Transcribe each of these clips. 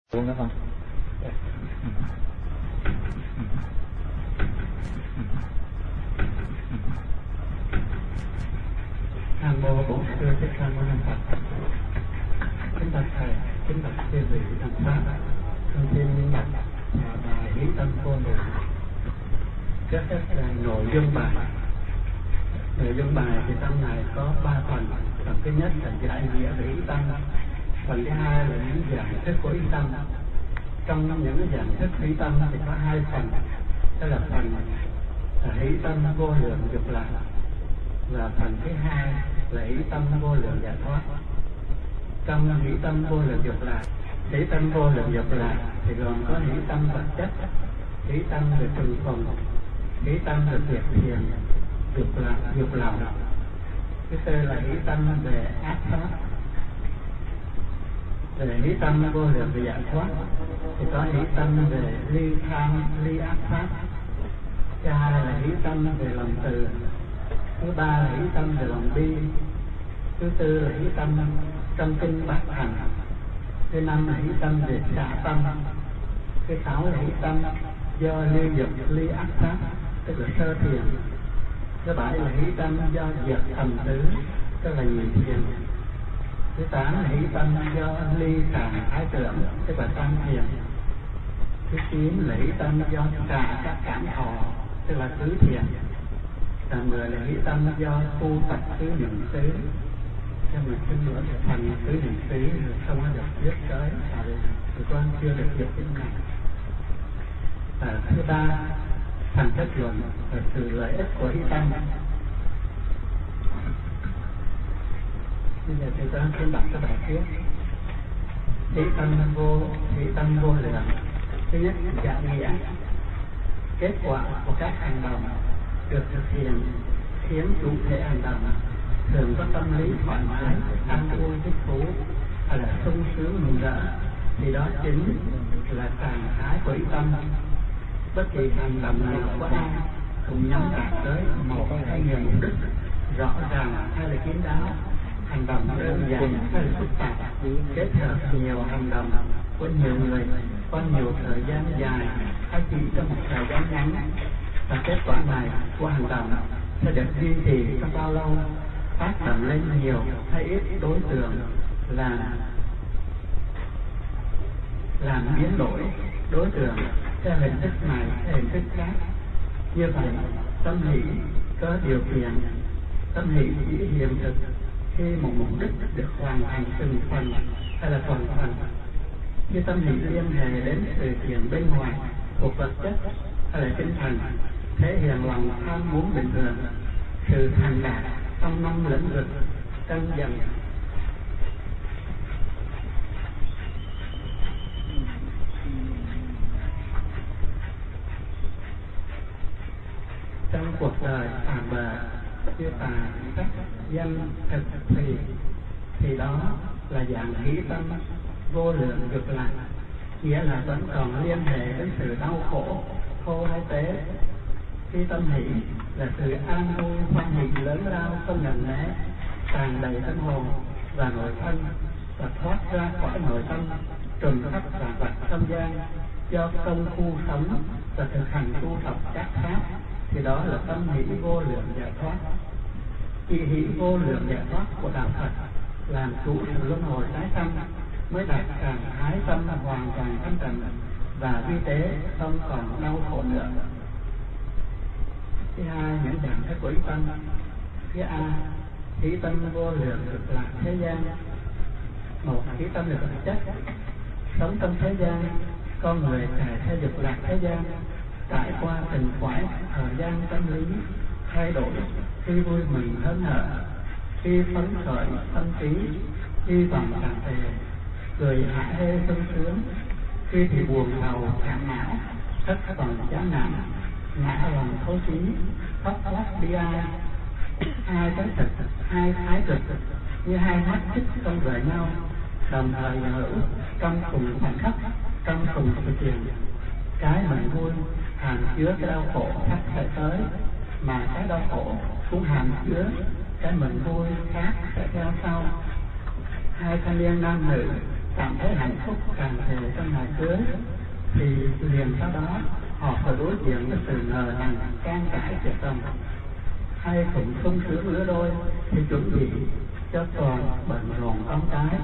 luôn đó con. Nam mô Bổn Sư Thích Ca Mâu Ni Phật. Kính bạch thầy, kính bạch chư vị đồng pháp, con xin đọc bài Ý Tâm Vô Lượng. Trước hết là nội dung bài. Nội dung bài thì trong này có 3 phần. Phần thứ nhất là giải nghĩa về ý tâm. Phần thứ hai là những dạng thức của ý tâm. Trong những dạng thức ý tâm thì có 2 phần. Đó là phần ý tâm vô lượng dục lạc, và phần thứ hai là ý tâm vô lượng giải thoát. Trong ý tâm vô lượng dục lạc, ý tâm vô lượng dục lạc thì gồm có ý tâm vật chất, ý tâm về từng phần, ý tâm về việc thiền, dục lòng. Thứ tư là ý tâm về ác pháp. Về ý tâm vô lượng về giải thoát thì có ý tâm về ly tham, ly ác pháp. Thứ hai là ý tâm về lòng từ. Thứ ba là ý tâm về lòng bi. Thứ tư là ý tâm trong kinh bát hành. Thứ năm là ý tâm về xả tâm. Thứ sáu là ý tâm do ly dục, ly ác pháp, tức là sơ thiền. Thứ bảy là ý tâm do diệt thầm tứ, tức là nhị thiền. Thứ tám là ý tâm do ly tàn ái tưởng, tức là tam thiền. Thứ chín là ý tâm do xả các cảm thọ, tức là tứ thiền. Và 10 là ý tâm do tu tập tứ niệm xứ. Cho mình xin nữa là thành tứ niệm xứ rồi không có được viết tới, thì con chưa được viết cái này. Và thứ ba, thành kết luận về sự lợi ích của ý tâm. Bây giờ thì con xin đọc cái bài trước. Ý tâm vô lượng. Thứ nhất, giải nghĩa. Kết quả của các hành động được thực hiện khiến chủ thể hành động thường có tâm lý thoải mái, an vui, thích thú hay là sung sướng mừng rỡ, thì đó chính là trạng thái của ý tâm. Bất kỳ hành động nào của ai cũng nhắm đạt tới một hay nhiều mục đích rõ ràng hay là kín đáo. Hành động đơn giản hay là phức tạp, kết hợp nhiều hành động của nhiều người qua nhiều thời gian dài hay chỉ trong một thời gian ngắn, và kết quả này của hành động sẽ được duy trì trong bao lâu, tác động lên nhiều hay ít đối tượng, làm biến đổi đối tượng theo hình thức này theo hình thức khác. Như vậy, tâm hỷ có điều kiện. Tâm hỷ chỉ hiện thực khi một mục đích được hoàn thành từng phần hay là toàn phần. Khi tâm hỷ liên hệ đến sự kiện bên ngoài thuộc vật chất hay là tinh thần, thể hiện lòng tham muốn bình thường, sự thành đạt trong 5 lĩnh vực tăng dần. Trong cuộc đời phàm bờ như tà sắc danh thực thì đó là dạng ý tâm vô lượng dục lạc, nghĩa là vẫn còn liên hệ đến sự đau khổ khô hay tế. Khi tâm hỷ là sự an vui hoan hỷ lớn lao không ngần né, tràn đầy tâm hồn và nội thân, và thoát ra khỏi nội tâm trùm khắp vạn vật không gian do công phu sống và thực hành tu tập các pháp, thì đó là tâm hỷ vô lượng giải thoát. Chỉ hỷ vô lượng giải thoát của đạo Phật làm chủ sự luân hồi tái sanh, mới đạt trạng thái tâm hoàn toàn thanh tịnh và vi tế, không còn đau khổ nữa. Thứ hai, những dạng thức của ý tâm. Thứ A, ý tâm vô lượng cực lạc thế gian. Một, ý tâm là vật chất. Sống trong thế gian, con người trải theo dục lạc thế gian, trải qua từng quãng thời gian tâm lý thay đổi, khi vui mừng hớn hở, khi phấn khởi tâm trí, khi vọng tràn trề, cười hả hê sung sướng, khi thì buồn rầu chán não, thất vọng chán nản, ngã lòng thối chí, khóc lóc bi ai. Hai cái thực, hai thái cực như hai mắt chích không rời nhau, đồng thời hữu trong cùng khoảnh khắc, trong cùng sự kiện. Cái mình vui hàm chứa cái đau khổ khác sẽ tới, mà cái đau khổ cũng hàm chứa cái mình vui khác sẽ theo sau. Hai thanh niên nam nữ cảm thấy hạnh phúc càng thể trong ngày cưới, thì liền sau đó họ phải đối diện với sự ngờ rằng can cãi chuyện chồng, hay cũng sung sướng lứa đôi thì chuẩn bị cho toàn bận rộn con cái.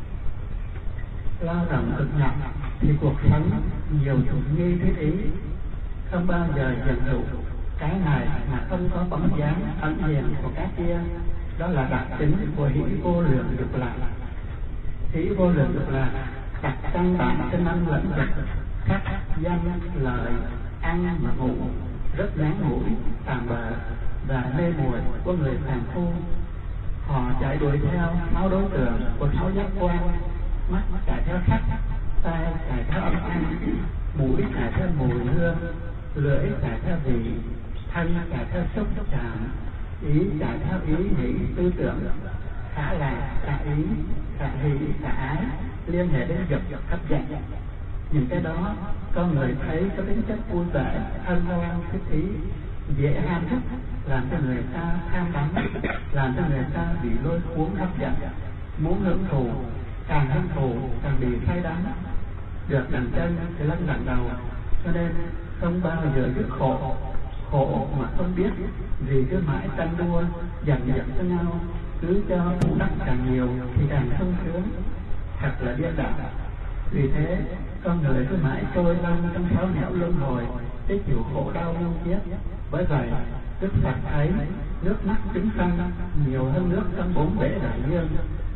Lao động cực nhọc thì cuộc sống nhiều chủ nghi thiết ý, không bao giờ dần đủ cái này mà không có bóng dáng ẩn hiện của cái kia. Đó là đặc tính của hỷ vô lượng dục lạc. Hỷ vô lượng dục lạc đặt căn bản trên năm lĩnh vực sắc, danh, lợi, ăn mà ngủ, rất ngắn ngủi, tạm bợ và mê muội của người phàm phu. Họ chạy đuổi theo 6 đối tượng của 6 giác quan: mắt chạy theo sắc, tai chạy theo âm thanh, mũi chạy theo mùi hương, lưỡi chạy theo vị, thân chạy theo xúc chạm, ý chạy theo ý nghĩ tư tưởng, khả lạc, khả ý, khả hỷ, khả ái, liên hệ đến dục hấp dẫn. Những cái đó con người thấy có tính chất vui vẻ, hân hoan, thích ý, dễ ham thích, làm cho người ta tham đắm, làm cho người ta bị lôi cuốn hấp dẫn, muốn hưởng thụ, càng hưởng thụ càng bị say đắm, được đằng chân thì lăn đằng đầu, cho nên không bao giờ dứt khổ, khổ mà không biết, vì cứ mãi tranh đua giành giật với nhau, cứ cho thủ đắc càng nhiều thì càng sung sướng, thật là điên đảo. Vì thế con người cứ mãi trôi lăn trong 6 nẻo luân hồi, cái chịu khổ đau muôn kiếp. Bởi vậy Đức Phật thấy nước mắt chúng sanh nhiều hơn nước trong 4 bể đại dương.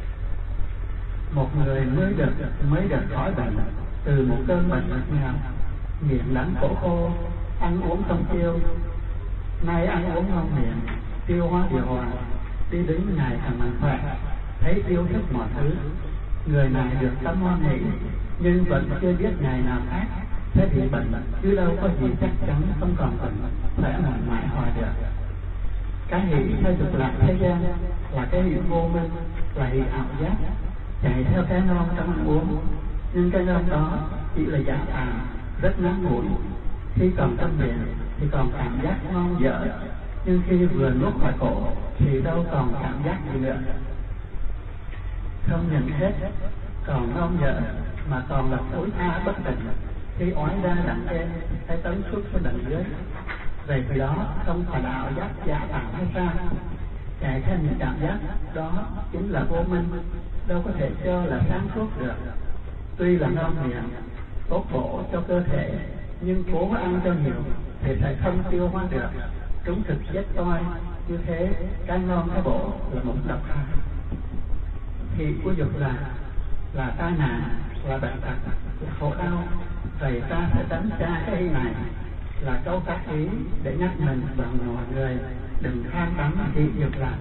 Một người mới được khỏi bệnh từ một cơn bệnh nghèo, miệng đắng cổ khô, ăn uống không tiêu, nay ăn uống ngon miệng, tiêu hóa điều hòa, đi đứng ngày càng mạnh khỏe, thấy yêu thích mọi thứ. Người này được tâm hoan hỷ, nhưng vẫn chưa biết ngày nào khác sẽ bị bệnh, chứ đâu có gì chắc chắn không còn bệnh, khỏe mạnh mãi hoài được. Cái hỷ theo dục lạc thế gian là cái hỷ vô minh, là hỷ ảo giác, chạy theo cái ngon trong ăn uống, nhưng cái ngon đó chỉ là giả tạm, rất ngắn ngủi. Khi còn trong miệng thì còn cảm giác ngon dở, nhưng khi vừa nuốt khỏi cổ thì đâu còn cảm giác gì nữa. Không nhận hết còn ngon dở mà còn là tối tha bất tỉnh, khi ói ra đằng trên hay tấn xuất xuống đằng dưới. Vậy thì đó không phải là ảo giác giả tạm hay sao? Chạy theo những cảm giác đó chính là vô minh, đâu có thể cho là sáng suốt được. Tuy là ngon miệng, tốt bổ cho cơ thể, nhưng cố ăn cho nhiều thì sẽ không tiêu hóa được, chúng thực rất toi. Như thế cái ngon cái bổ là một độc hại. Thì của dục là tai nạn, là bệnh tật, là khổ đau. Vậy ta phải tránh xa cái ý này, là câu tác ý để nhắc mình và mọi người đừng tham đắm thị dục lạc.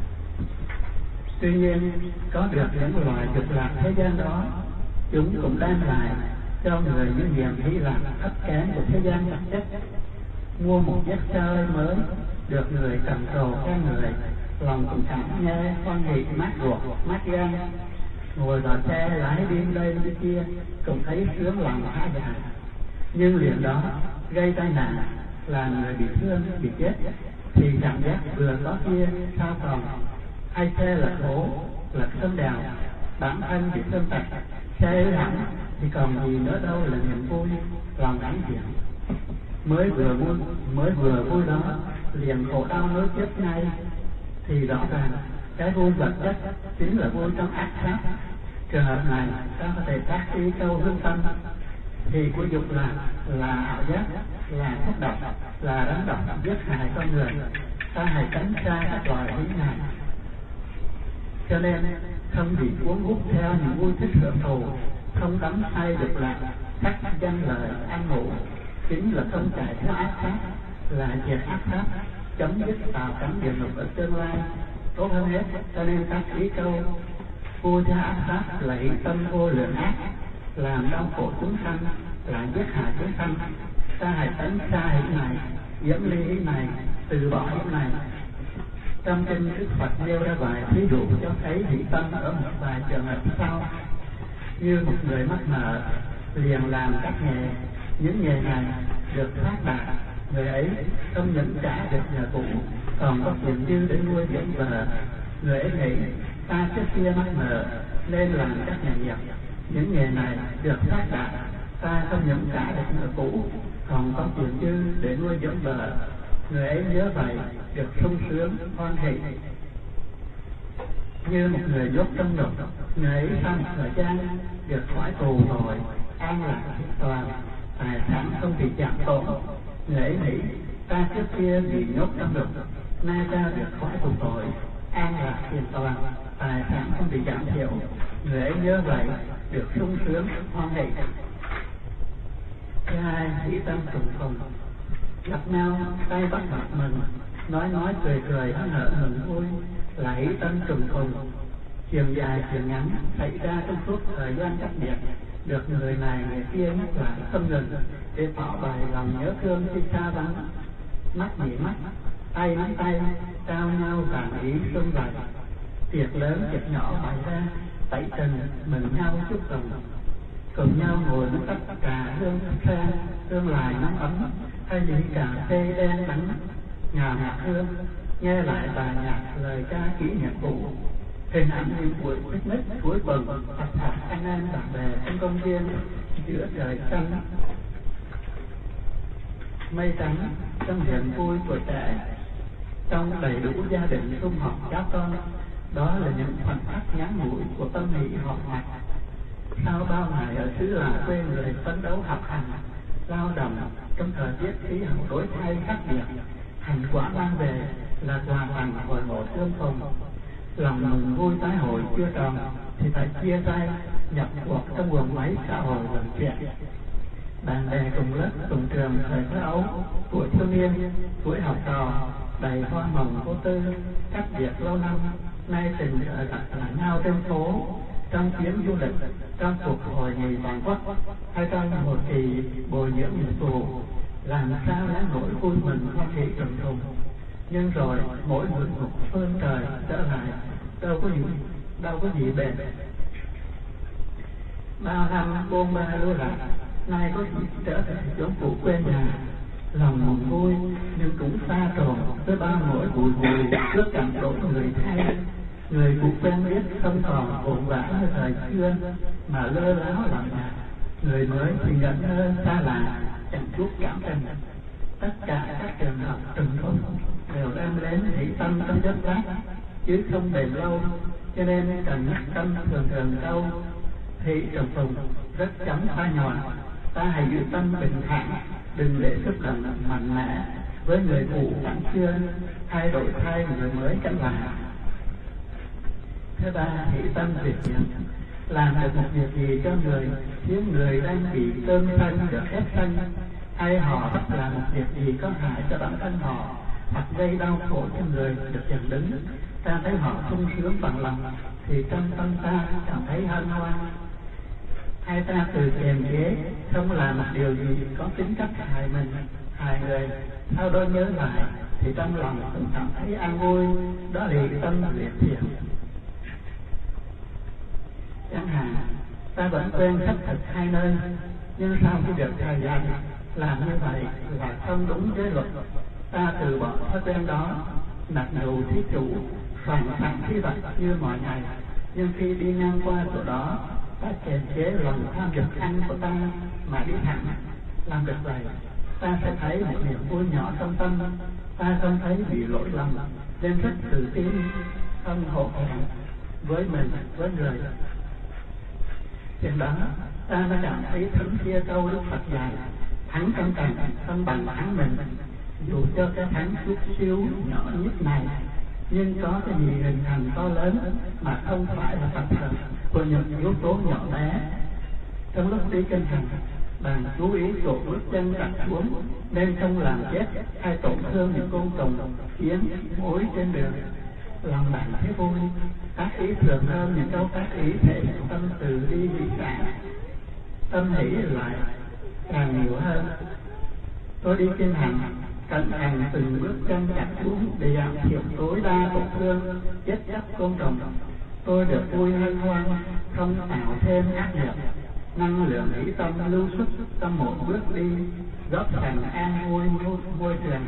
Tuy nhiên có được những loài dục lạc thế gian đó, chúng cũng đem lại cho người những niềm hỷ lạc thấp kém của thế gian vật chất. Mua một chiếc xe hơi mới, được người cầm trồ khen người, lòng cũng cảm nghe hoan hỷ mát ruột mát gan. Ngồi vào xe lái đi đây đi kia cũng thấy sướng lòng há dạ, nhưng liền đó gây tai nạn, làm người bị thương bị chết, thì cảm giác vừa có kia sao còn. Hay xe lật hố lật sông đèo, bản thân bị thương tật, xe hư hỏng thì còn gì nữa đâu là niềm vui lòng hãnh diện. Mới vừa vui đó liền khổ đau nối chết ngay, thì rõ ràng cái vui vật chất chính là vui trong ác pháp. Trường hợp này ta có thể tác ý câu hương tâm. Thì của dục là ảo giác, là thất độc, là rắn độc giết hại con người. Ta hãy tránh xa các loài ý này, cho nên không bị cuốn hút theo những vui thích hưởng thụ, không đắm say dục lạc, sắc danh lợi ăn ngủ, chính là không chạy theo ác pháp, là diệt ác pháp, chấm dứt tạo cảnh địa ngục ở tương lai. Tốt hơn hết, cho nên các ý câu vui theo ác pháp là ý tâm vô lượng ác, làm đau khổ chúng sanh, là giết hại chúng sanh. Ta hãy tránh xa ý này, dẫn ly ý này, từ bỏ ý này. Trong kinh Đức Phật nêu ra vài ví dụ cho thấy hỷ tâm ở một vài trường hợp sau. Như một người mắc nợ, liền làm các nghề, những nghề này được phát đạt, người ấy không những trả được nhờ cũ, còn có tiền dư để nuôi dưỡng vợ. Người ấy nghĩ ta trước kia mắc nợ nên làm các nghề nghiệp, Những nghề này được phát đạt, ta không những trả được nợ cũ, còn có tiền dư để nuôi dưỡng vợ. Người ấy nhớ vậy được sung sướng hoan hỷ. Như một người nhốt trong ngục, người ấy sau một thời gian được khỏi tù rồi, an lạc toàn, tài sản không bị chạm tổn. Người ấy nghĩ ta trước kia bị nhốt trong ngục, nay ta được khỏi tù tội, an lạc hoàn toàn, tài sản không bị giảm thiểu. Người ấy nhớ vậy được sung sướng hoan hỷ. Thứ hai, hỷ tâm trùng phùng. Gặp nhau tay bắt mặt mừng, nói cười cười hớn hở mừng vui là hỷ tâm trùng phùng. Chuyện dài chuyện ngắn xảy ra trong suốt thời gian cách biệt, được người này người kia nhắc lại không ngừng để tỏ bày lòng nhớ thương khi xa vắng. Mắt nhị mắt, tay nắm tay, trao nhau vàng ý xuân vầy. Tiệc lớn tiệc nhỏ bày ra, tẩy trần mừng nhau chúc mừng. Cùng nhau ngồi uống tách trà hương sen, hương lài nóng ấm, hay ly cà phê đen đắng, ngào ngạt hương, nghe lại bài nhạc lời ca kỷ niệm cũ. Hình ảnh những buổi picnic cuối tuần, tập hợp anh em bạn bè trong công viên giữa trời xanh mây trắng, trong niềm vui tuổi trẻ, trong đầy đủ gia đình sum họp cháu con. Đó là những khoảnh khắc ngắn ngủi của tâm hỷ họp mặt. Sau bao ngày ở xứ lạ quê người phấn đấu học hành, lao động trong thời tiết khí hậu đổi thay khắc nghiệt, thành quả mang về là quà tặng hồi ngộ tương phùng. Lòng mừng vui tái hội chưa tròn thì phải chia tay nhập cuộc trong guồng máy xã hội vận chuyển. Bạn bè cùng lớp cùng trường thời thơ ấu, tuổi thiếu niên, tuổi học trò, đầy hoa mộng vô tư, cách biệt lâu năm, nay tình cờ gặp lại nhau trên phố, trong chuyến du lịch, trong cuộc hội nghị toàn quốc, hay trong một kỳ bồi dưỡng nghiệp vụ, làm sao lá nổi vui mừng hoan hỷ trùng trùng. Nhưng rồi mỗi người một phương trời trở lại, đâu có gì bền. Bao năm bôn ba lưu lạc, nay có gì trở về chốn cũ quê nhà. Lòng mừng vui nhưng cũng xa trồn với bao nỗi bùi ngùi trước cảnh đổi người thay. Người cũ quen biết không còn vội vã như thời xưa mà lơ láo lặng nhạt. Người mới thì ngẩn ngơ xa lạ, chẳng chút cảm tình. Tất cả các trường hợp trùng khúc đều đem đến hỷ tâm trong giấc lát, chứ không bền lâu. Cho nên cần nhắc tâm thường thường câu hỷ trùng phùng rất chấm pha nhọn. Ta hãy giữ tâm bình thản, đừng để xúc động mạnh mẽ với người cũ cảnh xưa, thay đổi thay người mới chẳng lạ. Thứ ba, hỷ tâm việc nhận. Làm được một việc gì cho người khiến người đang bị cơn sân được ép sân, hay họ bắt làm một việc gì có hại cho bản thân họ hoặc gây đau khổ cho người được dần đứng, ta thấy họ sung sướng bằng lòng thì trong tâm ta cảm thấy hân hoan. Hay ta từ kiềm chế không làm một điều gì có tính cách hại mình hại người, sau đó nhớ lại thì trong lòng cũng cảm thấy an vui. Đó là tâm liệt thiện. Chẳng hạn ta vẫn quen khất thực hai nơi, nhưng sau khi được thời gian làm như vậy là không đúng với luật, ta từ bỏ thói quen đó, mặc dù thí chủ phản tặng thi vật như mọi ngày, nhưng khi đi ngang qua chỗ đó ta kiềm chế lòng tham dục ăn của ta mà đi thẳng. Làm được vậy ta sẽ thấy một niềm vui nhỏ trong tâm, ta không thấy bị lỗi lầm, nên rất tự tin, không hổ thẹn với mình với người. Trên đó ta đã cảm thấy thấm thía câu Đức Phật dạy: thắng trong cảnh không bằng thắng mình. Dù cho cái thắng chút xíu nhỏ nhất này, nhưng có cái gì hình thành to lớn mà không phải là tập hợp của những yếu tố nhỏ bé. Trong lúc đi kinh hành, bạn chú ý chỗ bước chân đặt xuống nên không làm chết hay tổn thương những côn trùng, kiến, muỗi trên đường. Lòng bạn thấy vui, tác ý thường hơn những câu tác ý thể hiện tâm từ bi hỷ xả, tâm hỷ lại càng nhiều hơn. Tôi đi kinh hành, cẩn thận từng bước chân đặt xuống để giảm thiểu tối đa tổn thương, chết chóc côn trùng. Tôi được vui hân hoan, không tạo thêm ác nghiệp. Năng lượng hỷ tâm lưu xuất trong một bước đi, góp phần an vui môi trường.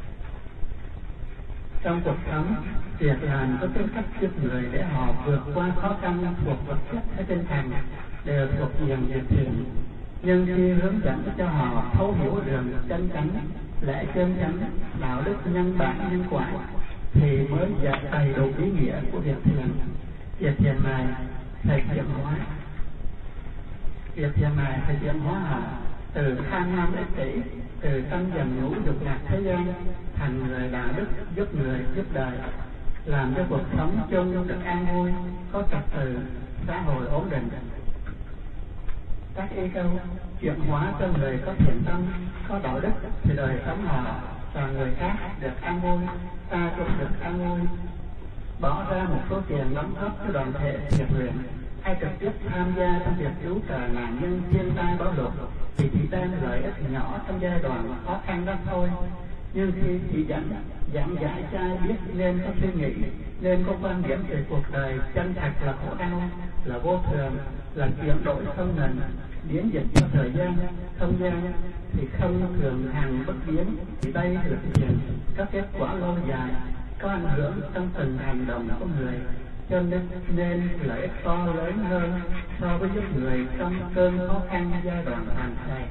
Trong cuộc sống, việc làm có tư cách giúp người để họ vượt qua khó khăn thuộc vật chất hay tinh thần, đều thuộc diện Việt Thiện. Nhưng khi hướng dẫn cho họ thấu hiểu đường chân chánh, lẽ chân chánh, đạo đức nhân bản nhân quả, thì mới giải đầy đủ ý nghĩa của Việt Thiện. Việt Thiện này thầy chuyển hóa. Việt Thiện này thầy chuyển hóa họ từ tham lam ích kỷ, từ tâm dần ngũ dục lạc thế gian, thành người đạo đức giúp người giúp đời, làm cho cuộc sống chung được an vui, có trật tự, xã hội ổn định. Các ý câu chuyển hóa cho người có thiện tâm, có đạo đức thì đời sống họ và người khác được an vui, ta cũng được an vui. Bỏ ra một số tiền đóng góp cho đoàn thể thiện nguyện hay trực tiếp tham gia trong việc cứu trợ nạn nhân thiên tai bão lụt thì chỉ đem lợi ích nhỏ trong giai đoạn khó khăn đó thôi. Nhưng khi chỉ giảng giải cho ai biết nên có suy nghĩ, nên có quan điểm về cuộc đời chân thật là khổ đau, là vô thường, là chuyển đổi không ngừng, biến dịch cho thời gian, không gian thì không thường hằng bất biến, thì đây thực hiện các kết quả lâu dài, có ảnh hưởng trong từng hành động của người, cho nên lợi ích to lớn hơn so với giúp người trong cơn khó khăn giai đoạn tàn tệ.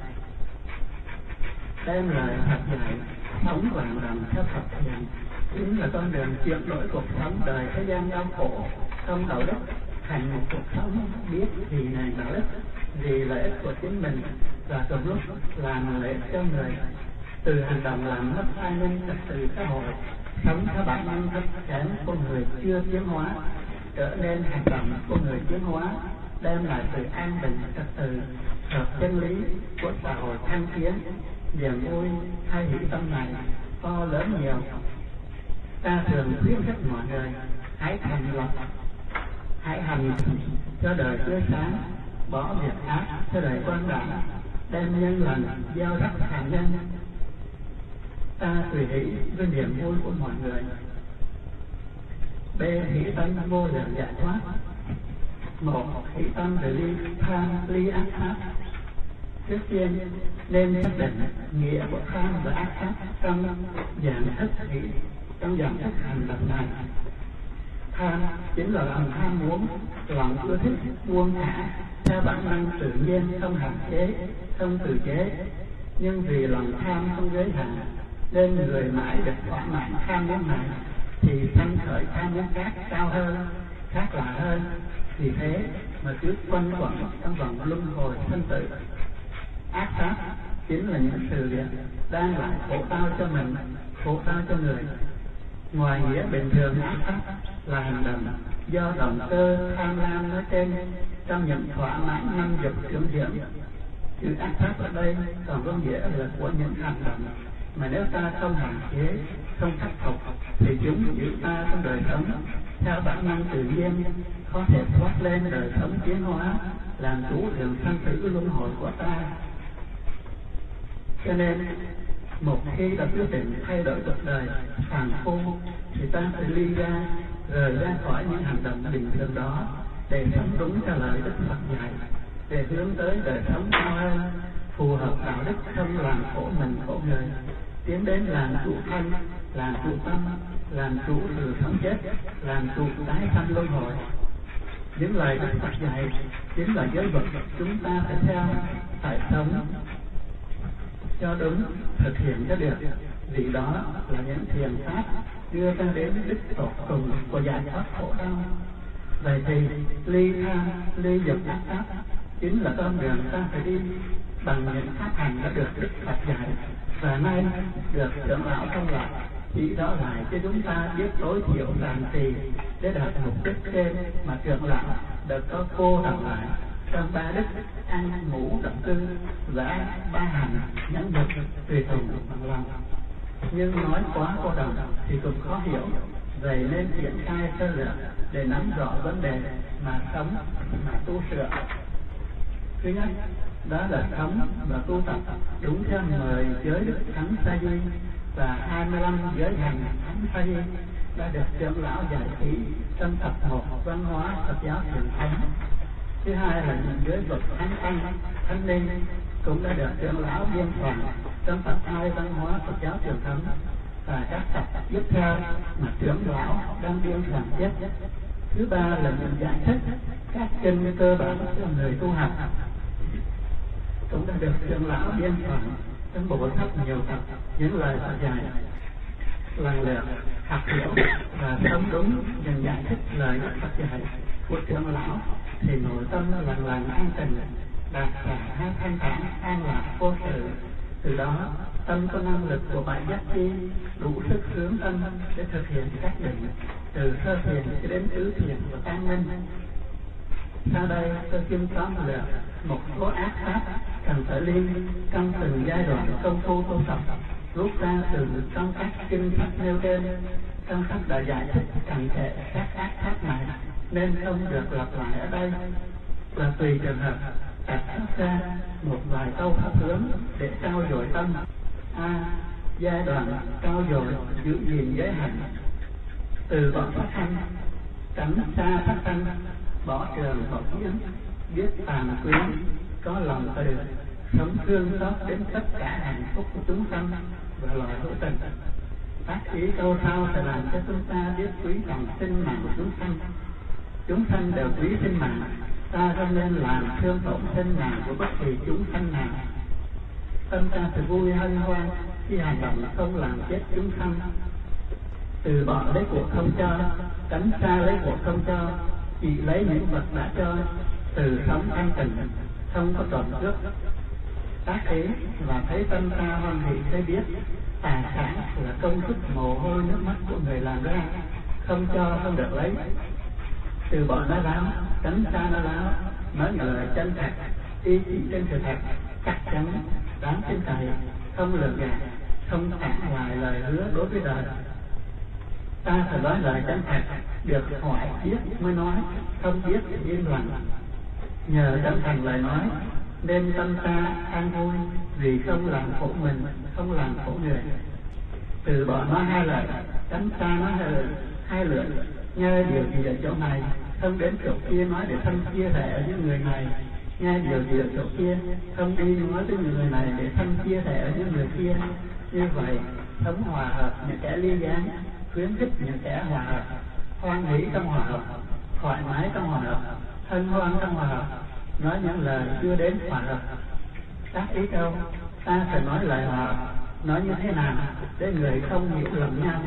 Đem lời Phật dạy sống vạn lần theo Phật thiện chính là con đường chuyển đổi cuộc sống đời thế gian đau khổ không đạo đức thành một cuộc sống biết vì này đạo đức, vì lợi ích của chính mình và cùng lúc làm lợi ích cho người. Từ hành động làm mất an ninh trật tự xã hội, sống theo bản năng thấp kém của người chưa tiến hóa trở nên hành động của người tiến hóa, đem lại sự an bình trật tự hợp chân lý của xã hội thanh tiến. Niềm vui hay hỷ tâm này to lớn nhiều. Ta thường khuyến khích mọi người hãy thành lập, hãy hành cho đời tươi sáng, bỏ việc ác cho đời quan đẳng, đem nhân lành gieo rắc hạnh nhân. Ta tùy hỷ với niềm vui của mọi người. B. Hỷ tâm vô lượng giải thoát. 1. Hỷ tâm về ly tham ly ác pháp. Trước tiên nên xác định nghĩa của tham và ác pháp trong dạng thức hỷ, trong dạng thức hành động này. Tham chính là lòng ham muốn, lòng ưa thích buông thả theo bản năng tự nhiên, không hạn chế, không tự chế. Nhưng vì lòng tham không giới hạn nên người mãi được thỏa mãn tham muốn này thì sanh khởi tham muốn khác cao hơn, khác lạ hơn. Vì thế mà cứ quanh quẩn trong vòng luân hồi sinh tử. Ác pháp chính là những sự việc đang lại khổ đau cho mình, khổ đau cho người. Ngoài nghĩa bình thường, ác pháp là hành động do động cơ tham lam nói trên trong những thỏa mãn năm dục tưởng điểm. Chữ ác pháp ở đây còn có nghĩa là của những hành động mà nếu ta không hạn chế, không khắc phục thì chúng giữ ta trong đời sống theo bản năng tự nhiên, có thể thoát lên đời sống tiến hóa, làm chủ đường sanh tử luân hồi của ta. Cho nên một khi đã quyết định thay đổi cuộc đời phàm phu thì ta phải ly ra, rời ra khỏi những hành động bình thường đó để sống đúng theo lời Đức Phật dạy, để hướng tới đời sống cao hơn, phù hợp đạo đức, không làm khổ mình khổ người, tiến đến làm chủ thân, làm chủ tâm, làm chủ sự sống chết, làm chủ tái sanh luân hồi. Những lời Đức Phật dạy chính là giới luật chúng ta phải theo, phải sống cho đúng, thực hiện cho được, vì đó là những thiền pháp đưa ta đến đích tột cùng của giải thoát khổ đau. Vậy thì ly tham, ly dục ác pháp chính là con đường ta phải đi bằng những pháp hành đã được Đức Phật dạy và nay được trưởng lão thông lạc chỉ rõ lại cho chúng ta biết tối thiểu làm gì để đạt mục đích trên mà trưởng lão được có cô đọc lại trong ba đức ăn ngủ động cư và ba hành nhẫn nhục tùy tùng bằng lòng. Nhưng nói quá cô đồng thì cũng khó hiểu, vậy nên triển khai sơ lược để nắm rõ vấn đề mà sống, mà tu sửa. Thứ nhất, đó là sống và tu tập đúng theo 10 giới đức thắng sa di và 25 giới hành thắng sa di đã được trưởng lão giải thích trong tập 1 văn hóa Phật giáo truyền thống. Thứ hai là những giới luật thánh tăng, thánh ninh cũng đã được trưởng lão biên soạn trong tập 2 văn hóa Phật giáo truyền thống và các tập tiếp theo mà trưởng lão đang biên soạn tiếp. Thứ ba là những giải thích các kinh cơ bản cho người tu học cũng đã được trưởng lão biên soạn trong bộ sách nhiều tập những lời Phật dạy, lần lượt học hiểu và sống đúng những giải thích lời Đức Phật dạy của trưởng lão thì nội tâm nó lần lần an tịnh, đạt cả thanh thản an lạc vô sự. Từ đó tâm có năng lực của bảy giác chi đủ sức hướng tâm để thực hiện các định từ sơ thiền cho đến tứ thiền và tăng minh. Sau đây tôi xin tóm lược một số ác pháp cần phải liên trong từng giai đoạn công phu tu tập rút ra từ trong các kinh sách nêu trên. Trong sách đã giải thích cặn kẽ các ác pháp này nên không được lặp lại ở đây, và tùy trường hợp đặt ra một vài câu pháp hướng để trau dồi tâm. Giai đoạn trau dồi giữ gìn giới hạnh: từ bỏ phát thanh, tránh xa phát thanh, bỏ trường bỏ kiến, biết tàm quyến, có lòng từ, sống thương xót đến tất cả hạnh phúc của chúng sanh và loài hữu tình. Tác ý câu sau sẽ làm cho chúng ta biết quý trọng sinh mạng của chúng sanh. Chúng sanh đều quý sinh mạng, ta không nên làm thương tổn sinh mạng của bất kỳ chúng sanh nào. Tâm ta phải vui hân hoan khi hành động không làm chết chúng sanh. Từ bỏ lấy của không cho, tránh xa lấy của không cho, chỉ lấy những vật đã cho. Từ sống an tịnh, không có trộm cướp. Tác ý và thấy tâm ta hoan hỷ thấy biết tài sản là công sức mồ hôi nước mắt của người làm ra, không cho không được lấy. Từ bỏ nói láo, tránh xa nói láo, nói những lời chân thật, ý chỉ trên sự thật, chắc chắn, đáng tin cậy, không lừa gạt, không phản ngoài lời hứa đối với đời. Ta phải nói lời chân thật, được hỏi biết mới nói, không biết thì im lặng. Nhờ chân thành lời nói nên tâm ta an vui, vì không làm khổ mình, không làm khổ người. Từ bỏ nói hai lời, tránh xa nói hai lưỡi, nghe điều gì ở chỗ này, không đến chỗ kia nói để thân chia sẻ với người này, nghe điều gì ở chỗ kia, không đi nói với người này để thân chia sẻ với người kia. Như vậy sống hòa hợp những kẻ ly gián, khuyến khích những kẻ hòa hợp, hoan hỷ trong hòa hợp, thoải mái trong hòa hợp, hân hoan trong hòa hợp, nói những lời chưa đến hòa hợp. Các ý câu ta phải nói lời hòa hợp, nói như thế nào để người không hiểu lầm nhau.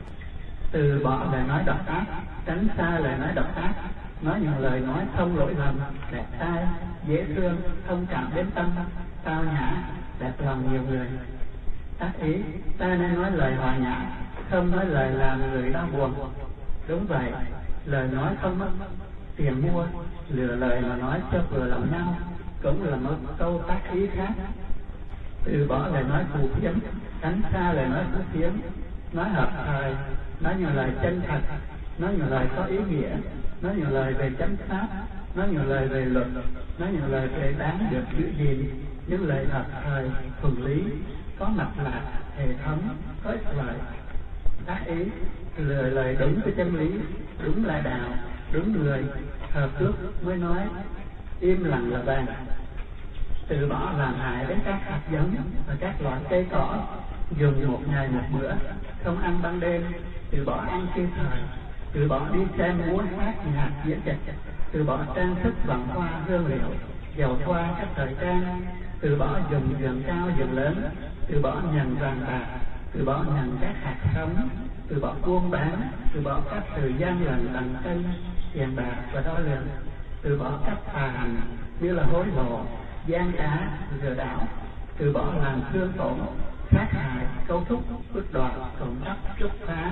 Từ bỏ lời nói độc ác, tránh xa lời nói độc ác, nói những lời nói không lỗi lầm, đẹp tai, dễ thương, thông cảm đến tâm, tao nhã, đẹp lòng nhiều người. Tác ý ta nên nói lời hòa nhã, không nói lời làm người đau buồn. Đúng vậy, lời nói không mất tiền mua, lừa lời mà nói cho vừa lòng nhau cũng là một câu tác ý khác. Từ bỏ lời nói phù phiếm, tránh xa lời nói phù phiếm, nói hợp thời, nói nhiều lời chân thật, nói nhiều lời có ý nghĩa, nói nhiều lời về chánh pháp, nói nhiều lời về luật, nói nhiều lời về đáng được giữ gìn, những lời hợp thời, thuần lý, có mạch lạc, hệ thống, có ích lợi. Tác ý lời đúng với chân lý, đúng là đạo, đúng người, hợp lúc mới nói, im lặng là vàng. Từ bỏ làm hại đến các hạt giống và các loại cây cỏ, dùng một ngày một bữa, không ăn ban đêm. Từ bỏ ăn khi thời, từ bỏ đi xem múa hát nhạc diễn kịch, từ bỏ trang sức vàng hoa hương liệu, dầu thoa các thời trang, từ bỏ dùng giường cao giường lớn, từ bỏ nhằn vàng bạc, từ bỏ nhằn các hạt sống, từ bỏ buôn bán, từ bỏ các thời gian lần bằng cân, tiền bạc và đo lường, từ bỏ các tà hành như là hối lộ, gian trá, lừa đảo, từ bỏ làm thương tổn, sát hại, câu thúc, cướp đoạt, trộm cắp, cướp phá.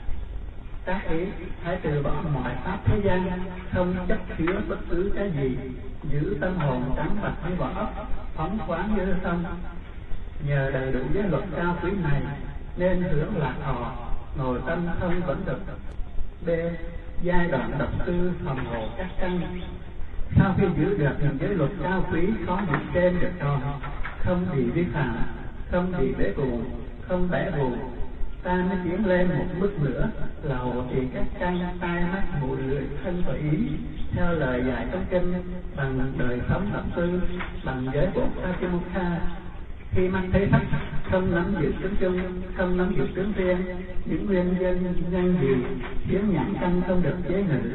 Tác ý hãy từ bỏ mọi pháp thế gian, không chấp chứa bất cứ cái gì, giữ tâm hồn trắng bạch như vỏ ốc, phóng khoáng như sông. Nhờ đầy đủ giới luật cao quý này nên hưởng lạc thọ, nội tâm không vẫn thực. B. Giai đoạn độc tư phòng hộ các căn. Sau khi giữ được những giới luật cao quý có được trên được tròn, không bị vi phạm, không bị bế buồn, không bẻ buồn, ta mới tiến lên một bước nữa là hộ trì các căn tai mắt mũi lưỡi thân và ý theo lời dạy trong kinh, bằng đời sống độc tư, bằng giới bộ Patimokha. Khi mắt thấy sắc, không nắm giữ tướng chung, không nắm giữ tướng riêng, những nguyên nhân gì khiến nhãn căn không được chế ngự,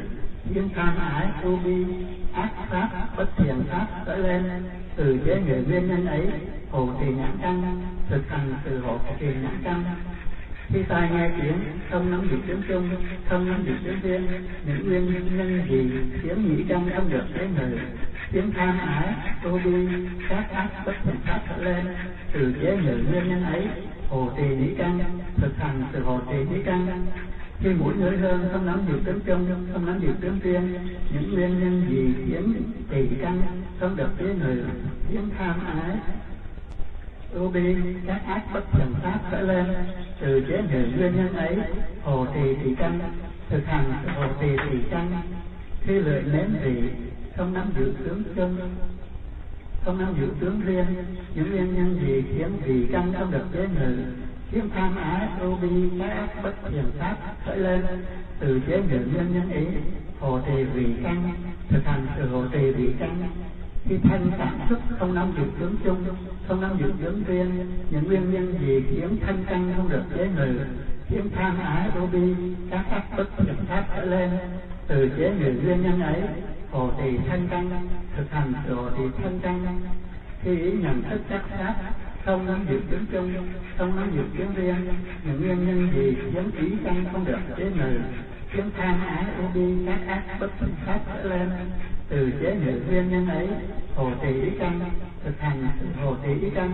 Những tham ái, ưu bi, ác pháp, bất thiện pháp khởi lên, từ chế ngự nguyên nhân ấy, hộ trì nhãn căn, thực hành từ hộ trì nhãn căn. Khi tai nghe tiếng, không nắm giữ tiếng chung, không nắm giữ tiếng riêng, những nguyên nhân gì khiến nhĩ căn không được chế ngự? Tiếng tham ái, ưu bi, các ác bất thiện pháp khởi lên, từ chế ngự nguyên nhân ấy, hộ trì nhĩ căn, thực hành từ hộ trì nhĩ căn. Khi mũi ngửi hương không nắm giữ tiếng chung, không nắm giữ tiếng riêng, những nguyên nhân gì khiến trì căn không được chế ngự? Tiếng tham ái, ưu bi, các ác bất thiện pháp khởi lên, từ chế ngự nguyên nhân ấy, hộ trì trì căn, thực hành hộ trì trì căn. Khi lưỡi nếm vị không nắm giữ tướng chung, không nắm giữ tướng riêng, những nguyên nhân gì khiến vị căn không được chế ngự? Tiếng tham ái, ưu bi, các ác bất thiện pháp khởi lên, từ chế ngự nguyên nhân ấy, hộ trì vị căn, thực hành từ hộ trì vị căn. Khi thân cảm xúc không nắm giữ tướng chung, không nắm giữ tướng riêng, những nguyên nhân gì khiến thân căn không được chế ngự? Tiếng tham ái, ưu bi, các ác bất thiện pháp khởi lên, từ chế ngự nguyên nhân ấy, hộ trì thân căn, thực hành từ hộ trì thân căn. Khi ý nhận thức các pháp không nắm giữ tướng chung, không nắm giữ tướng riêng, những nguyên nhân gì khiến ý căn không được chế ngự? Tiếng tham ái, ưu bi, các ác bất thiện pháp khởi lên, từ chế ngự nguyên nhân ấy, hộ trì ý căn, thực hành hộ trì ý căn.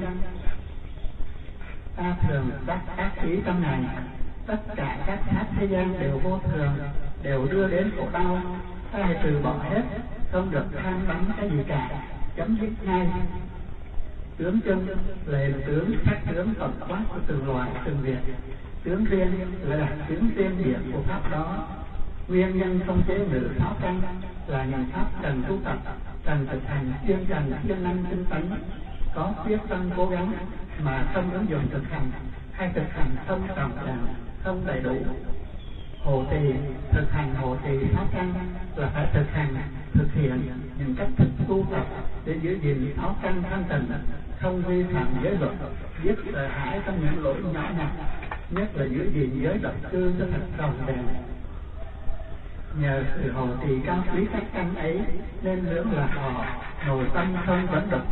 Ta thường đắc ác ý trong này, tất cả các pháp thế gian đều vô thường, đều đưa đến khổ đau. Ta hãy từ bỏ hết, không được tham đắm cái gì cả, chấm dứt ngay. Tướng chung là tướng, các tướng tổng quát của từng loài từng việc. Tướng riêng là đặc tướng riêng biệt của pháp đó. Nguyên nhân không chế ngự sáu căn là những pháp cần tu tập, cần thực hành chuyên cần siêng năng tinh tấn, có quyết tâm cố gắng mà không ứng dụng thực hành, hay thực hành không trọn vẹn, không đầy đủ. Hộ trì, thực hành hộ trì sáu căn là phải thực hành, thực hiện những cách thức tu tập để giữ gìn sáu căn thanh tịnh, không vi phạm giới luật, biết sợ hãi trong những lỗi nhỏ nhặt, nhất là giữ gìn giới độc cư cho thật tròn vẹn. Nhờ sự hộ trì cao quý các căn ấy nên hướng là họ nội tâm không vẫn độc.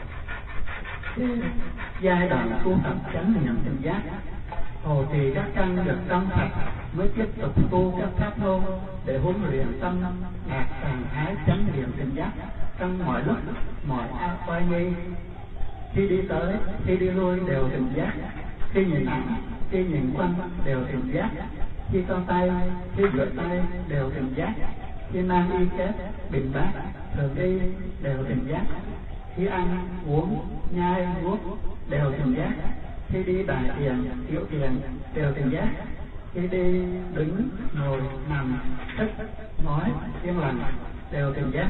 Giai đoạn tu tập chánh niệm tỉnh giác, hộ trì các căn được trong sạch mới tiếp tục tu các pháp môn để huấn luyện tâm đạt trạng thái chánh niệm tỉnh giác trong mọi lúc mọi oai nghi. Khi đi tới, khi đi lui đều tỉnh giác, khi nhìn ảnh, khi nhìn quanh đều tỉnh giác, khi con tay, khi rửa tay đều tỉnh giác, khi mang y kết, bình bát, thường đi đều tỉnh giác, khi ăn, uống, nhai, nuốt đều tỉnh giác, khi đi đại tiền, tiểu tiền đều tỉnh giác, khi đi, đứng, ngồi, nằm, thức, nói, yên lặng đều tỉnh giác.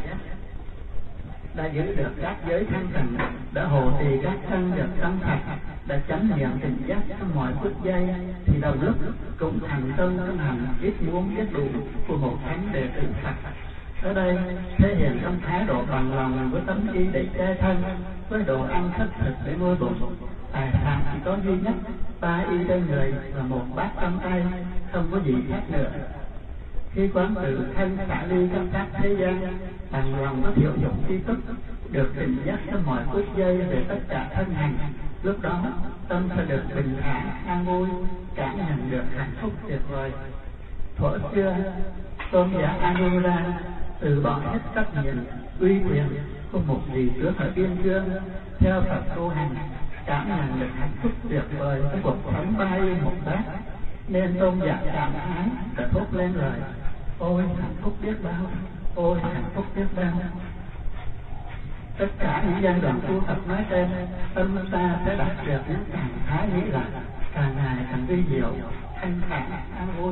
Đã giữ được các giới thanh tịnh, đã hộ trì các thân được trong sạch, đã chánh niệm tỉnh giác trong mọi phút giây, thì đồng lúc cũng thành tâm trong hành ít muốn biết đủ của một thánh đệ tử Phật. Ở đây thể hiện trong thái độ bằng lòng với tấm ý để che thân, với đồ ăn thất thực để nuôi bụng. Tài sản chỉ có duy nhất 3 y trên người và một bát trong tay, không có gì khác nữa. Khi quán tự thân xả ly các pháp thế gian, bằng lòng có thiểu dụng tri thức, được tỉnh giác trong mọi phút giây về tất cả thân hành, lúc đó tâm sẽ được bình thản, an vui, cảm nhận được hạnh phúc tuyệt vời. Thuở xưa, tôn giả Anura từ bỏ hết trách nhiệm, uy quyền của một vị tướng ở biên cương, theo Phật tu hành, cảm nhận được hạnh phúc tuyệt vời trong cuộc sống ba y một bát, nên tôn giả cảm ái đã thốt lên lời: ôi hạnh phúc biết bao, ôi hạnh phúc biết bao. Tất cả những giai đoạn tu tập nói trên, tâm ta sẽ đạt được những trạng thái nghĩ là càng ngày càng vi diệu, thanh thản, an vui.